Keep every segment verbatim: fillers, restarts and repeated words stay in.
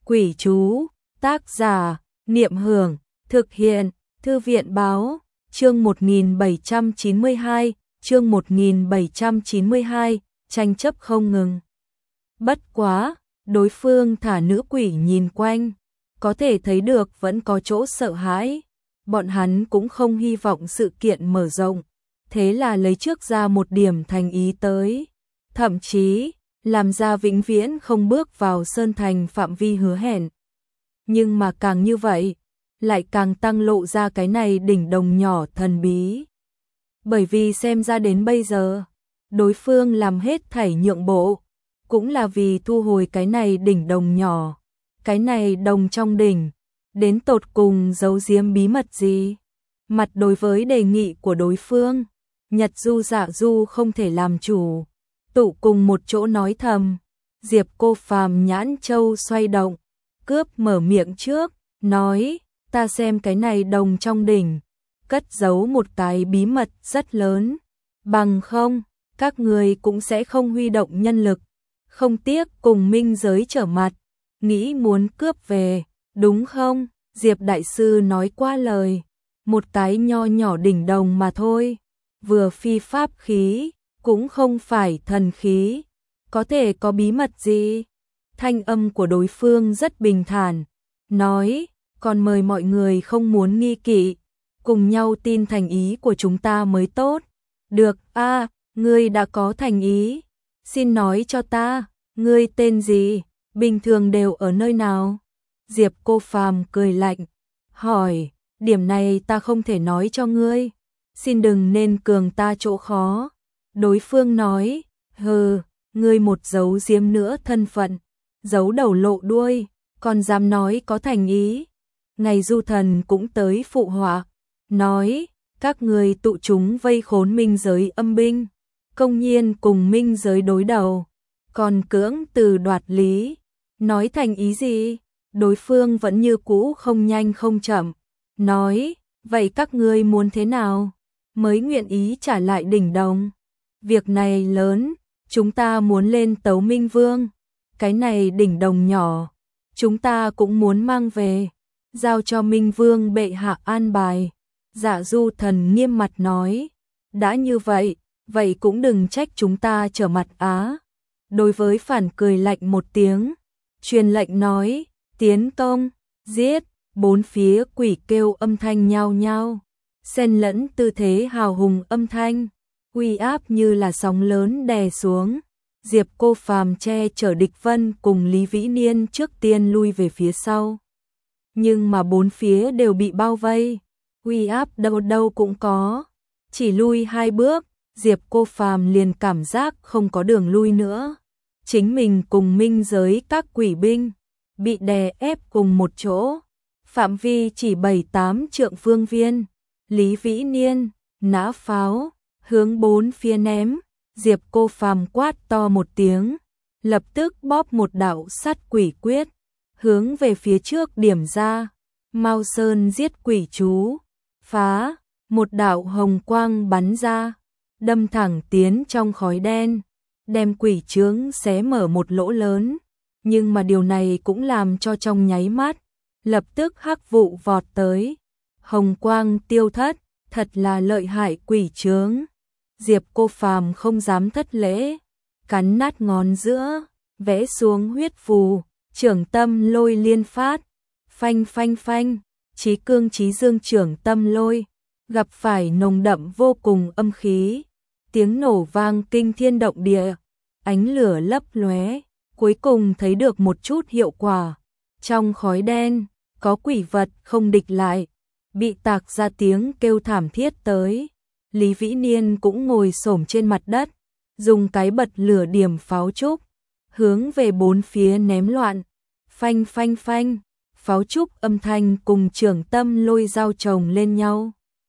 Quỷ chú, tác giả, Niệm Hưởng, thực hiện, Thư viện báo, chương một nghìn bảy trăm chín mươi hai, chương một nghìn bảy trăm chín mươi hai, tranh chấp không ngừng. Bất quá, đối phương thả nữ quỷ nhìn quanh, có thể thấy được vẫn có chỗ sợ hãi, bọn hắn cũng không hy vọng sự kiện mở rộng, thế là lấy trước ra một điểm thành ý tới, thậm chí làm ra vĩnh viễn không bước vào Sơn Thành phạm vi hứa hẹn. Nhưng mà càng như vậy, lại càng tăng lộ ra cái này đỉnh đồng nhỏ thần bí. Bởi vì xem ra đến bây giờ, đối phương làm hết thảy nhượng bộ, cũng là vì thu hồi cái này đỉnh đồng nhỏ. Cái này đồng trong đỉnh, đến tột cùng giấu giếm bí mật gì? Mặt đối với đề nghị của đối phương, Nhật Du Dạ Du không thể làm chủ, tụ cùng một chỗ nói thầm. Diệp Cô Phàm nhãn châu xoay động, cướp mở miệng trước, nói, ta xem cái này đồng trong đỉnh, cất giấu một cái bí mật rất lớn, bằng không, các người cũng sẽ không huy động nhân lực, không tiếc cùng minh giới trở mặt, nghĩ muốn cướp về, đúng không? Diệp Đại Sư nói qua lời, một cái nho nhỏ đỉnh đồng mà thôi, vừa phi pháp khí, cũng không phải thần khí, có thể có bí mật gì? Thanh âm của đối phương rất bình thản, nói, còn mời mọi người không muốn nghi kỵ, cùng nhau tin thành ý của chúng ta mới tốt. Được, a, à, ngươi đã có thành ý, xin nói cho ta, ngươi tên gì, bình thường đều ở nơi nào? Diệp Cô Phàm cười lạnh, hỏi, điểm này ta không thể nói cho ngươi, xin đừng nên cường ta chỗ khó. Đối phương nói, hừ, ngươi một giấu giếm nữa thân phận, giấu đầu lộ đuôi, còn dám nói có thành ý. Ngày Du Thần cũng tới phụ họa, nói, các người tụ chúng vây khốn minh giới âm binh, công nhiên cùng minh giới đối đầu, còn cưỡng từ đoạt lý, nói thành ý gì? Đối phương vẫn như cũ không nhanh không chậm, nói, vậy các ngươi muốn thế nào, mới nguyện ý trả lại đỉnh đồng? Việc này lớn, chúng ta muốn lên tấu Minh Vương, cái này đỉnh đồng nhỏ, chúng ta cũng muốn mang về, giao cho Minh Vương bệ hạ an bài. Dạ Du Thần nghiêm mặt nói, đã như vậy, vậy cũng đừng trách chúng ta trở mặt á. Đối với phản cười lạnh một tiếng, truyền lệnh nói, tiến công, giết, bốn phía quỷ kêu âm thanh nhao nhao, xen lẫn tư thế hào hùng âm thanh, uy áp như là sóng lớn đè xuống. Diệp Cô Phàm che chở Địch Vân cùng Lý Vĩ Niên trước tiên lui về phía sau. Nhưng mà bốn phía đều bị bao vây, uy áp đâu đâu cũng có, chỉ lui hai bước, Diệp Cô Phàm liền cảm giác không có đường lui nữa. Chính mình cùng minh giới các quỷ binh bị đè ép cùng một chỗ, phạm vi chỉ bảy tám trượng phương viên. Lý Vĩ Niên nã pháo hướng bốn phía ném, Diệp Cô Phàm quát to một tiếng, lập tức bóp một đạo sát quỷ quyết, hướng về phía trước điểm ra, Mao Sơn giết quỷ chú, phá, một đạo hồng quang bắn ra, đâm thẳng tiến trong khói đen, đem quỷ chướng xé mở một lỗ lớn, nhưng mà điều này cũng làm cho trong nháy mắt, lập tức hắc vụ vọt tới, hồng quang tiêu thất, thật là lợi hại quỷ chướng. Diệp Cô Phàm không dám thất lễ, cắn nát ngón giữa, vẽ xuống huyết phù, trưởng tâm lôi liên phát, phanh phanh phanh, chí cương chí dương trưởng tâm lôi, gặp phải nồng đậm vô cùng âm khí, tiếng nổ vang kinh thiên động địa, ánh lửa lấp lóe, cuối cùng thấy được một chút hiệu quả. Trong khói đen, có quỷ vật không địch lại, bị tạc ra tiếng kêu thảm thiết tới. Lý Vĩ Niên cũng ngồi xổm trên mặt đất, dùng cái bật lửa điểm pháo trúc, hướng về bốn phía ném loạn, phanh phanh phanh, pháo trúc âm thanh cùng trưởng tâm lôi giao chồng lên nhau.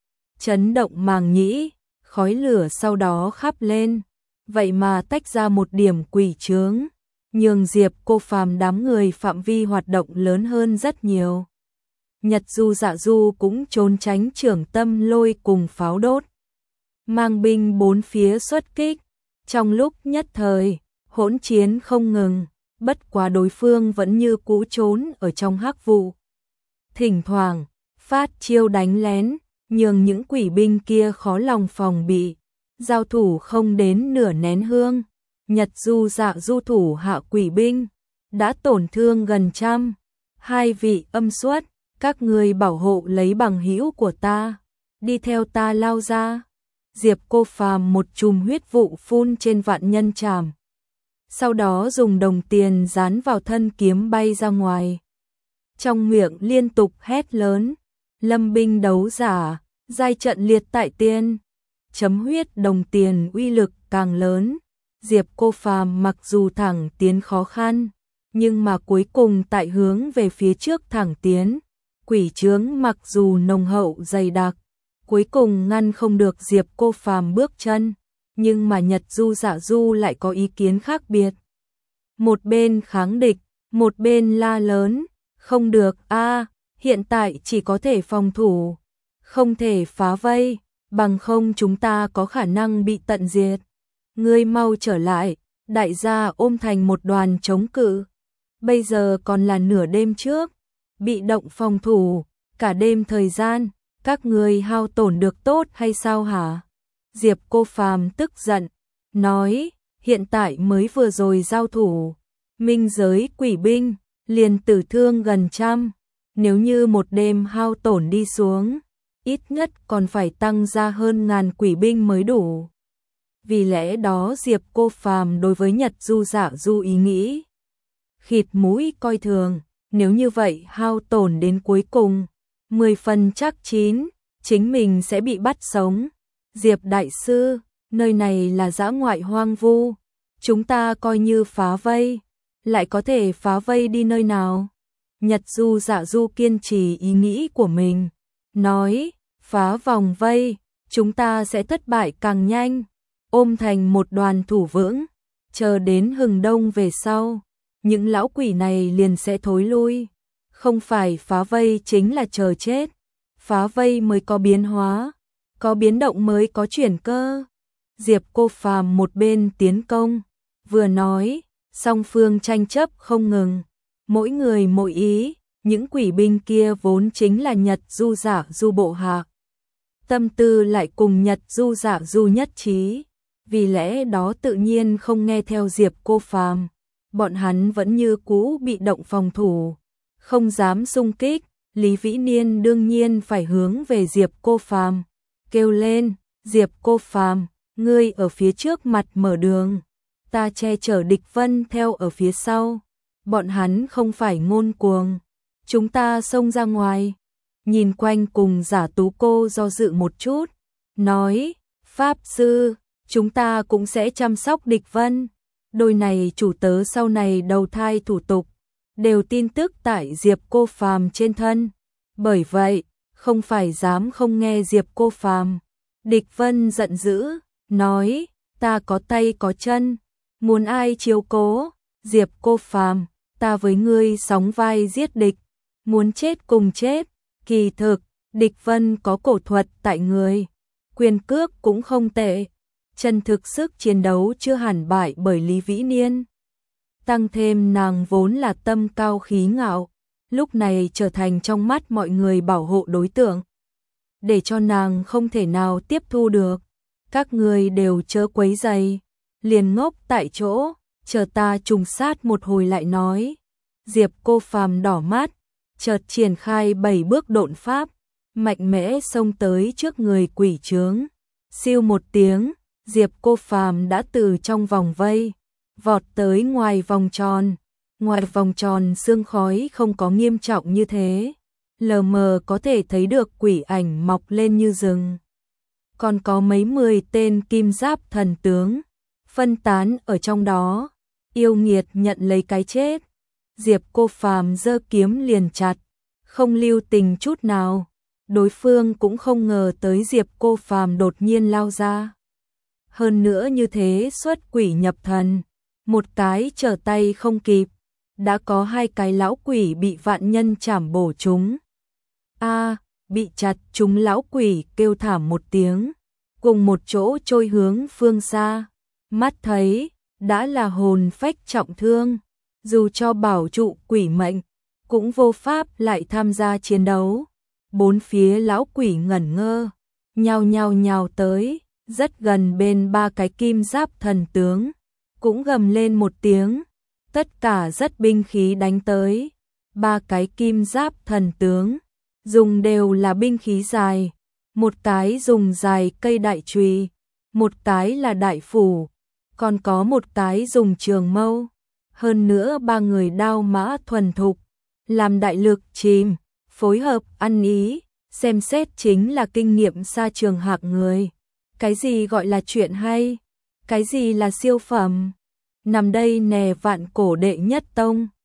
Chấn động màng nhĩ, khói lửa sau đó khắp lên, vậy mà tách ra một điểm quỷ chướng, nhường Diệp Cô Phàm đám người phạm vi hoạt động lớn hơn rất nhiều. Nhật Du Dạ Du cũng trốn tránh trưởng tâm lôi cùng pháo đốt, mang binh bốn phía xuất kích, trong lúc nhất thời, hỗn chiến không ngừng, bất quá đối phương vẫn như cũ trốn ở trong hắc vụ. Thỉnh thoảng, phát chiêu đánh lén, nhường những quỷ binh kia khó lòng phòng bị. Giao thủ không đến nửa nén hương, Nhật Du Dạ Du thủ hạ quỷ binh, đã tổn thương gần trăm. Hai vị âm xuất, các người bảo hộ lấy bằng hữu của ta, đi theo ta lao ra. Diệp Cô Phàm một chùm huyết vụ phun trên vạn nhân trảm. Sau đó dùng đồng tiền dán vào thân kiếm bay ra ngoài. Trong miệng liên tục hét lớn, lâm binh đấu giả, giai trận liệt tại tiên. Chấm huyết đồng tiền uy lực càng lớn. Diệp Cô Phàm mặc dù thẳng tiến khó khăn, nhưng mà cuối cùng tại hướng về phía trước thẳng tiến. Quỷ chướng mặc dù nồng hậu dày đặc, cuối cùng ngăn không được Diệp Cô Phàm bước chân, nhưng mà Nhật Du Dạ Du lại có ý kiến khác biệt. Một bên kháng địch, một bên la lớn, không được a, hiện tại chỉ có thể phòng thủ, không thể phá vây, bằng không chúng ta có khả năng bị tận diệt. Ngươi mau trở lại, đại gia ôm thành một đoàn chống cự. Bây giờ còn là nửa đêm trước, bị động phòng thủ, cả đêm thời gian, các ngươi hao tổn được tốt hay sao hả? Diệp Cô Phàm tức giận, nói, hiện tại mới vừa rồi giao thủ, minh giới quỷ binh, liền tử thương gần trăm, nếu như một đêm hao tổn đi xuống, ít nhất còn phải tăng ra hơn ngàn quỷ binh mới đủ. Vì lẽ đó Diệp Cô Phàm đối với Nhật Du Dạ Du ý nghĩ khịt mũi coi thường, nếu như vậy hao tổn đến cuối cùng, mười phần chắc chín, chính mình sẽ bị bắt sống. Diệp đại sư, nơi này là dã ngoại hoang vu, chúng ta coi như phá vây, lại có thể phá vây đi nơi nào? Nhật Du Dạ Du kiên trì ý nghĩ của mình, nói, phá vòng vây, chúng ta sẽ thất bại càng nhanh, ôm thành một đoàn thủ vững, chờ đến hừng đông về sau, những lão quỷ này liền sẽ thối lui. Không phải phá vây chính là chờ chết, phá vây mới có biến hóa, có biến động mới có chuyển cơ. Diệp Cô Phàm một bên tiến công, vừa nói, song phương tranh chấp không ngừng, mỗi người mỗi ý, những quỷ binh kia vốn chính là Nhật Du Dạ Du bộ hạ. Tâm tư lại cùng Nhật Du Dạ Du nhất trí, vì lẽ đó tự nhiên không nghe theo Diệp Cô Phàm, bọn hắn vẫn như cũ bị động phòng thủ, không dám xung kích. Lý Vĩ Niên đương nhiên phải hướng về Diệp Cô Phàm, kêu lên, Diệp Cô Phàm, ngươi ở phía trước mặt mở đường, ta che chở địch vân theo ở phía sau, bọn hắn không phải ngôn cuồng, chúng ta xông ra ngoài. Nhìn quanh cùng Giả Tú cô do dự một chút, nói, Pháp Sư, chúng ta cũng sẽ chăm sóc địch vân, đôi này chủ tớ sau này đầu thai thủ tục, đều tin tức tại Diệp Cô Phàm trên thân, bởi vậy, không phải dám không nghe Diệp Cô Phàm. Địch Vân giận dữ, nói, ta có tay có chân, muốn ai chiếu cố? Diệp Cô Phàm, ta với ngươi sóng vai giết địch, muốn chết cùng chết. Kỳ thực, Địch Vân có cổ thuật tại người, quyền cước cũng không tệ, chân thực sức chiến đấu chưa hẳn bại bởi Lý Vĩ Niên. Tăng thêm nàng vốn là tâm cao khí ngạo, lúc này trở thành trong mắt mọi người bảo hộ đối tượng, để cho nàng không thể nào tiếp thu được. Các người đều chớ quấy rầy, liền ngốc tại chỗ, chờ ta trùng sát một hồi lại nói. Diệp Cô Phàm đỏ mắt, chợt triển khai bảy bước độn pháp, mạnh mẽ xông tới trước người quỷ chướng. Siêu một tiếng, Diệp Cô Phàm đã từ trong vòng vây vọt tới ngoài vòng tròn. Ngoài vòng tròn sương khói không có nghiêm trọng như thế, lờ mờ có thể thấy được quỷ ảnh mọc lên như rừng. Còn có mấy mười tên kim giáp thần tướng phân tán ở trong đó, yêu nghiệt nhận lấy cái chết. Diệp Cô Phàm giơ kiếm liền chặt, không lưu tình chút nào. Đối phương cũng không ngờ tới Diệp Cô Phàm đột nhiên lao ra. Hơn nữa như thế xuất quỷ nhập thần, một cái trở tay không kịp, đã có hai cái lão quỷ bị vạn nhân chảm bổ chúng. A, bị chặt chúng lão quỷ kêu thảm một tiếng, cùng một chỗ trôi hướng phương xa. Mắt thấy, đã là hồn phách trọng thương, dù cho bảo trụ quỷ mệnh, cũng vô pháp lại tham gia chiến đấu. Bốn phía lão quỷ ngẩn ngơ, nhao nhao nhào tới, rất gần bên ba cái kim giáp thần tướng, cũng gầm lên một tiếng, tất cả rất binh khí đánh tới. Ba cái kim giáp thần tướng, dùng đều là binh khí dài, một cái dùng dài cây đại chùy, một cái là đại phủ, còn có một cái dùng trường mâu. Hơn nữa ba người đao mã thuần thục, làm đại lực chìm, phối hợp ăn ý, xem xét chính là kinh nghiệm xa trường hạng người. Cái gì gọi là chuyện hay? Cái gì là siêu phẩm? Nằm đây nè vạn cổ đệ nhất tông.